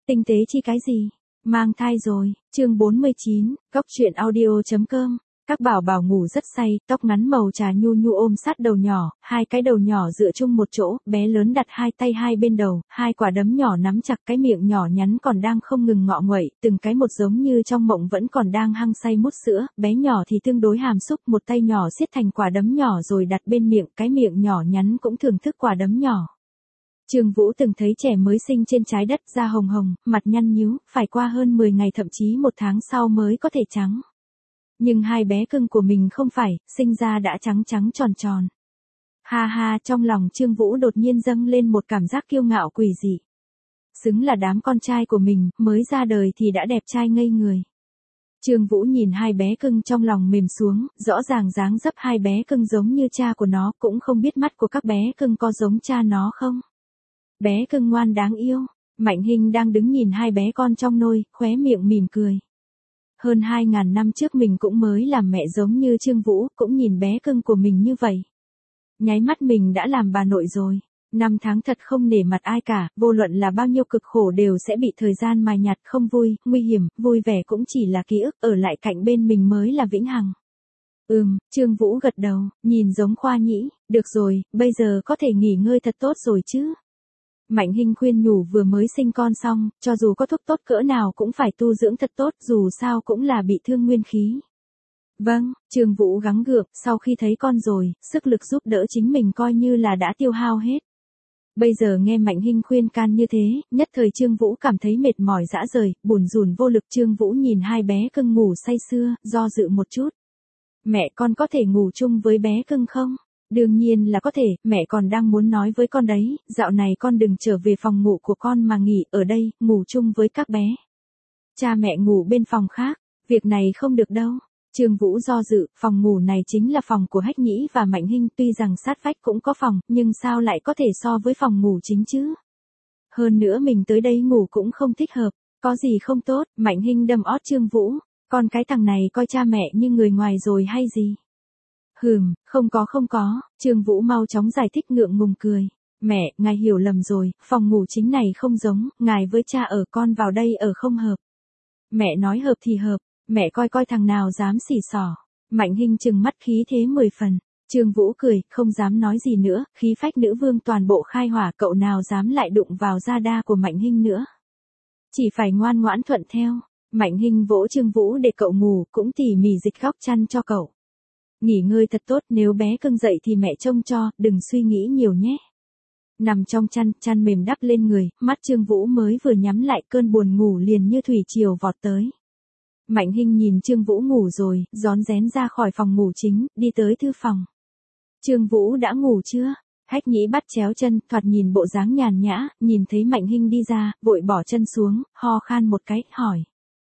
Tinh tế chi cái gì? Mang thai rồi, chương 49, Cóc truyện audio.com. Các bảo bảo ngủ rất say, tóc ngắn màu trà nhu nhu ôm sát đầu nhỏ, hai cái đầu nhỏ dựa chung một chỗ, bé lớn đặt hai tay hai bên đầu, hai quả đấm nhỏ nắm chặt cái miệng nhỏ nhắn còn đang không ngừng ngọ nguậy, từng cái một giống như trong mộng vẫn còn đang hăng say mút sữa, bé nhỏ thì tương đối hàm xúc, một tay nhỏ siết thành quả đấm nhỏ rồi đặt bên miệng, cái miệng nhỏ nhắn cũng thưởng thức quả đấm nhỏ. Trương Vũ từng thấy trẻ mới sinh trên trái đất da hồng hồng, mặt nhăn nhíu, phải qua hơn 10 ngày thậm chí 1 tháng sau mới có thể trắng. Nhưng hai bé cưng của mình không phải, sinh ra đã trắng trắng tròn tròn. Ha ha, trong lòng Trương Vũ đột nhiên dâng lên một cảm giác kiêu ngạo quỷ dị. Xứng là đám con trai của mình, mới ra đời thì đã đẹp trai ngây người. Trương Vũ nhìn hai bé cưng trong lòng mềm xuống, rõ ràng dáng dấp hai bé cưng giống như cha của nó, cũng không biết mắt của các bé cưng có giống cha nó không. Bé cưng ngoan đáng yêu, Mạnh Hinh đang đứng nhìn hai bé con trong nôi, khóe miệng mỉm cười. Hơn 2.000 năm trước mình cũng mới làm mẹ giống như Trương Vũ, cũng nhìn bé cưng của mình như vậy. Nháy mắt mình đã làm bà nội rồi. 5 tháng thật không nể mặt ai cả, vô luận là bao nhiêu cực khổ đều sẽ bị thời gian mài nhạt, không vui, nguy hiểm, vui vẻ cũng chỉ là ký ức, ở lại cạnh bên mình mới là vĩnh hằng. Trương Vũ gật đầu, nhìn giống Khoa Nhĩ, được rồi, bây giờ có thể nghỉ ngơi thật tốt rồi chứ. Mạnh Hinh khuyên nhủ vừa mới sinh con xong, cho dù có thuốc tốt cỡ nào cũng phải tu dưỡng thật tốt, dù sao cũng là bị thương nguyên khí. Vâng, Trương Vũ gắng gượng, sau khi thấy con rồi, sức lực giúp đỡ chính mình coi như là đã tiêu hao hết. Bây giờ nghe Mạnh Hinh khuyên can như thế, nhất thời Trương Vũ cảm thấy mệt mỏi rã rời, bủn rủn vô lực. Trương Vũ nhìn hai bé cưng ngủ say sưa, do dự một chút. Mẹ con có thể ngủ chung với bé cưng không? Đương nhiên là có thể, mẹ còn đang muốn nói với con đấy, dạo này con đừng trở về phòng ngủ của con mà nghỉ ở đây, ngủ chung với các bé. Cha mẹ ngủ bên phòng khác, việc này không được đâu. Trương Vũ do dự, phòng ngủ này chính là phòng của Hách Nhĩ và Mạnh Hinh, tuy rằng sát vách cũng có phòng, nhưng sao lại có thể so với phòng ngủ chính chứ? Hơn nữa mình tới đây ngủ cũng không thích hợp, có gì không tốt, Mạnh Hinh đâm ót Trương Vũ, con cái thằng này coi cha mẹ như người ngoài rồi hay gì? Không có, Trương Vũ mau chóng giải thích ngượng ngùng cười. Mẹ, ngài hiểu lầm rồi, phòng ngủ chính này không giống, ngài với cha ở, con vào đây ở không hợp. Mẹ nói hợp thì hợp, mẹ coi thằng nào dám xỉ xỏ. Mạnh Hinh trừng mắt khí thế 10 phần. Trương Vũ cười, không dám nói gì nữa, khí phách nữ vương toàn bộ khai hỏa, cậu nào dám lại đụng vào da đa của Mạnh Hinh nữa. Chỉ phải ngoan ngoãn thuận theo. Mạnh Hinh vỗ Trương Vũ để cậu ngủ, cũng tỉ mỉ dịch góc chăn cho cậu. Nghỉ ngơi thật tốt, nếu bé cưng dậy thì mẹ trông cho, đừng suy nghĩ nhiều nhé. Nằm trong chăn mềm đắp lên người, mắt Trương Vũ mới vừa nhắm lại, cơn buồn ngủ liền như thủy triều vọt tới. Mạnh Hinh nhìn Trương Vũ ngủ rồi, rón rén ra khỏi phòng ngủ chính, đi tới thư phòng. Trương Vũ đã ngủ chưa? Hách Nhĩ bắt chéo chân, thoạt nhìn bộ dáng nhàn nhã, nhìn thấy Mạnh Hinh đi ra, vội bỏ chân xuống, ho khan một cái, hỏi.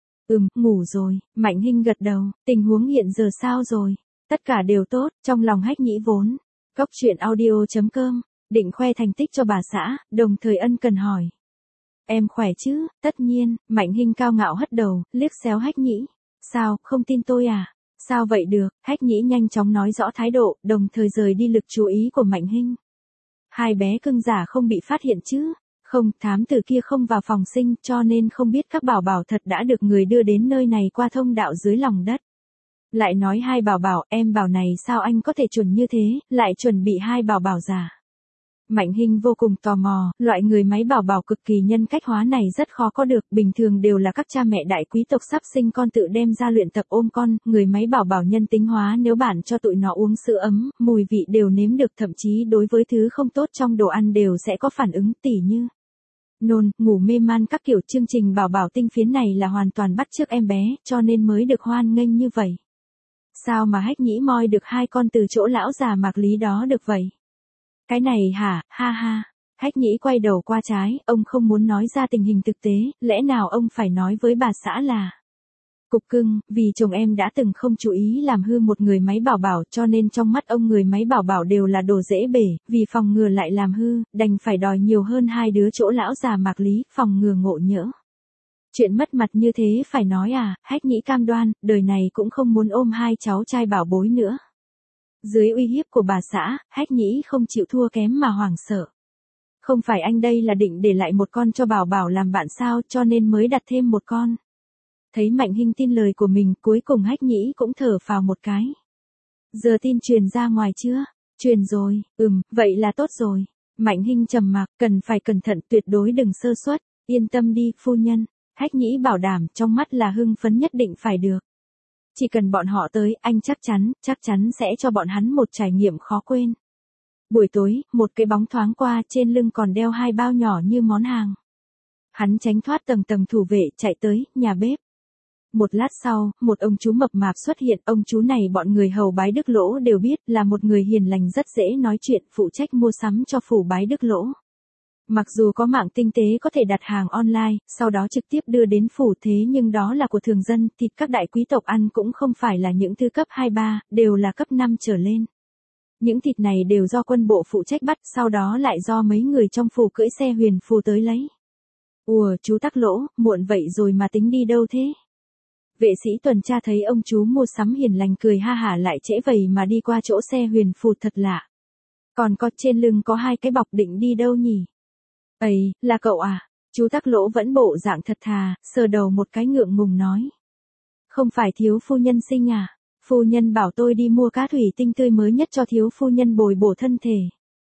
Ngủ rồi, Mạnh Hinh gật đầu, tình huống hiện giờ sao rồi? Tất cả đều tốt, trong lòng Hách Nhĩ vốn. Cóc truyện audio.com, định khoe thành tích cho bà xã, đồng thời ân cần hỏi. Em khỏe chứ? Tất nhiên, Mạnh Hinh cao ngạo hất đầu, liếc xéo Hách Nhĩ. Sao, không tin tôi à? Sao vậy được? Hách Nhĩ nhanh chóng nói rõ thái độ, đồng thời rời đi lực chú ý của Mạnh Hinh. Hai bé cưng giả không bị phát hiện chứ? Không, thám tử kia không vào phòng sinh, cho nên không biết các bảo bảo thật đã được người đưa đến nơi này qua thông đạo dưới lòng đất. Lại nói hai bảo bảo, em bảo này sao anh có thể chuẩn như thế, lại chuẩn bị hai bảo bảo giả. Mạnh Hinh vô cùng tò mò, loại người máy bảo bảo cực kỳ nhân cách hóa này rất khó có được, bình thường đều là các cha mẹ đại quý tộc sắp sinh con tự đem ra luyện tập ôm con, người máy bảo bảo nhân tính hóa nếu bạn cho tụi nó uống sữa ấm, mùi vị đều nếm được, thậm chí đối với thứ không tốt trong đồ ăn đều sẽ có phản ứng, tỉ như nôn, ngủ mê man các kiểu. Chương trình bảo bảo tinh phiến này là hoàn toàn bắt chước em bé, cho nên mới được hoan nghênh như vậy. Sao mà Hách Nhĩ moi được hai con từ chỗ lão già Mạc Lý đó được vậy? Cái này hả, ha ha. Hách Nhĩ quay đầu qua trái, ông không muốn nói ra tình hình thực tế, lẽ nào ông phải nói với bà xã là. Cục cưng, vì chồng em đã từng không chú ý làm hư một người máy bảo bảo, cho nên trong mắt ông người máy bảo bảo đều là đồ dễ bể, vì phòng ngừa lại làm hư, đành phải đòi nhiều hơn hai đứa chỗ lão già Mạc Lý, phòng ngừa ngộ nhỡ. Chuyện mất mặt như thế phải nói à? Hách Nhĩ cam đoan, đời này cũng không muốn ôm hai cháu trai bảo bối nữa. Dưới uy hiếp của bà xã, Hách Nhĩ không chịu thua kém mà hoảng sợ. Không phải anh đây là định để lại một con cho Bảo Bảo làm bạn sao, cho nên mới đặt thêm một con. Thấy Mạnh Hinh tin lời của mình, cuối cùng Hách Nhĩ cũng thở phào một cái. Giờ tin truyền ra ngoài chưa? Truyền rồi, vậy là tốt rồi. Mạnh Hinh trầm mặc, cần phải cẩn thận, tuyệt đối đừng sơ suất. Yên tâm đi, phu nhân. Hách Nhĩ bảo đảm, trong mắt là hưng phấn, nhất định phải được. Chỉ cần bọn họ tới, anh chắc chắn sẽ cho bọn hắn một trải nghiệm khó quên. Buổi tối, một cái bóng thoáng qua, trên lưng còn đeo 2 bao nhỏ như món hàng. Hắn tránh thoát tầng tầng thủ vệ, chạy tới nhà bếp. Một lát sau, một ông chú mập mạp xuất hiện. Ông chú này bọn người hầu Bái Đức Lỗ đều biết, là một người hiền lành rất dễ nói chuyện, phụ trách mua sắm cho phủ Bái Đức Lỗ. Mặc dù có mạng tinh tế có thể đặt hàng online, sau đó trực tiếp đưa đến phủ, thế nhưng đó là của thường dân, thịt các đại quý tộc ăn cũng không phải là những thứ cấp 2-3, đều là cấp 5 trở lên. Những thịt này đều do quân bộ phụ trách bắt, sau đó lại do mấy người trong phủ cưỡi xe huyền phù tới lấy. Ủa, chú Tắc Lỗ, muộn vậy rồi mà tính đi đâu thế? Vệ sĩ tuần tra thấy ông chú mua sắm hiền lành cười ha hả, lại trễ vậy mà đi qua chỗ xe huyền phù, thật lạ. Còn có trên lưng có 2 cái bọc, định đi đâu nhỉ? Ây, là cậu à? Chú Tắc Lỗ vẫn bộ dạng thật thà, sờ đầu một cái ngượng ngùng nói. Không phải thiếu phu nhân sinh à? Phu nhân bảo tôi đi mua cá thủy tinh tươi mới nhất cho thiếu phu nhân bồi bổ thân thể.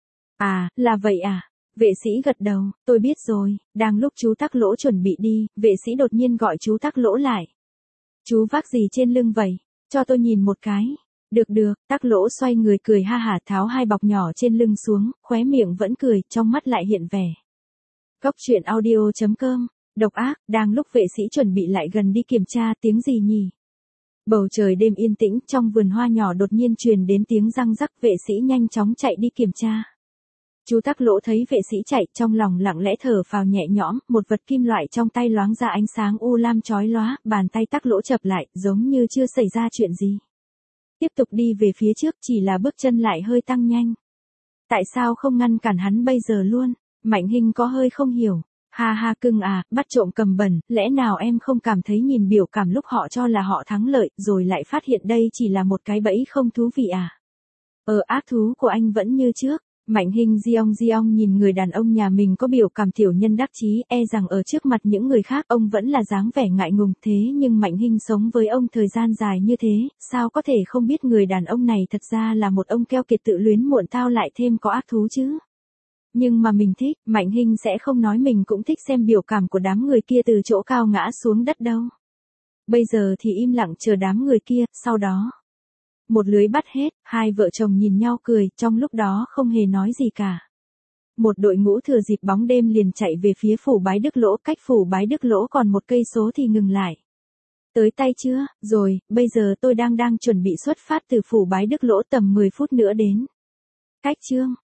À, là vậy à? Vệ sĩ gật đầu, tôi biết rồi. Đang lúc chú Tắc Lỗ chuẩn bị đi, vệ sĩ đột nhiên gọi chú Tắc Lỗ lại. Chú vác gì trên lưng vậy? Cho tôi nhìn một cái. Được, Tắc Lỗ xoay người cười ha hả, tháo 2 bọc nhỏ trên lưng xuống, khóe miệng vẫn cười, trong mắt lại hiện vẻ. Cóc truyện audio.com, độc ác. Đang lúc vệ sĩ chuẩn bị lại gần đi kiểm tra, tiếng gì nhỉ? Bầu trời đêm yên tĩnh, trong vườn hoa nhỏ đột nhiên truyền đến tiếng răng rắc, vệ sĩ nhanh chóng chạy đi kiểm tra. Chú Tắc Lỗ thấy vệ sĩ chạy, trong lòng lặng lẽ thở phào nhẹ nhõm, một vật kim loại trong tay loáng ra ánh sáng u lam chói lóa, bàn tay Tắc Lỗ chập lại, giống như chưa xảy ra chuyện gì. Tiếp tục đi về phía trước, chỉ là bước chân lại hơi tăng nhanh. Tại sao không ngăn cản hắn bây giờ luôn? Mạnh Hinh có hơi không hiểu. Ha cưng à, bắt trộm cầm bẩn, lẽ nào em không cảm thấy nhìn biểu cảm lúc họ cho là họ thắng lợi, rồi lại phát hiện đây chỉ là một cái bẫy không thú vị à? Ác thú của anh vẫn như trước. Mạnh Hinh Giong nhìn người đàn ông nhà mình có biểu cảm tiểu nhân đắc chí, e rằng ở trước mặt những người khác ông vẫn là dáng vẻ ngại ngùng, thế nhưng Mạnh Hinh sống với ông thời gian dài như thế, sao có thể không biết người đàn ông này thật ra là một ông keo kiệt tự luyến muộn tao lại thêm có ác thú chứ? Nhưng mà mình thích, Mạnh Hinh sẽ không nói mình cũng thích xem biểu cảm của đám người kia từ chỗ cao ngã xuống đất đâu. Bây giờ thì im lặng chờ đám người kia, sau đó. Một lưới bắt hết, 2 vợ chồng nhìn nhau cười, trong lúc đó không hề nói gì cả. Một đội ngũ thừa dịp bóng đêm liền chạy về phía phủ Bái Đức Lỗ, cách phủ Bái Đức Lỗ còn 1 cây số thì ngừng lại. Tới tay chưa? Rồi, bây giờ tôi đang chuẩn bị xuất phát từ phủ Bái Đức Lỗ, tầm 10 phút nữa đến. Cách chương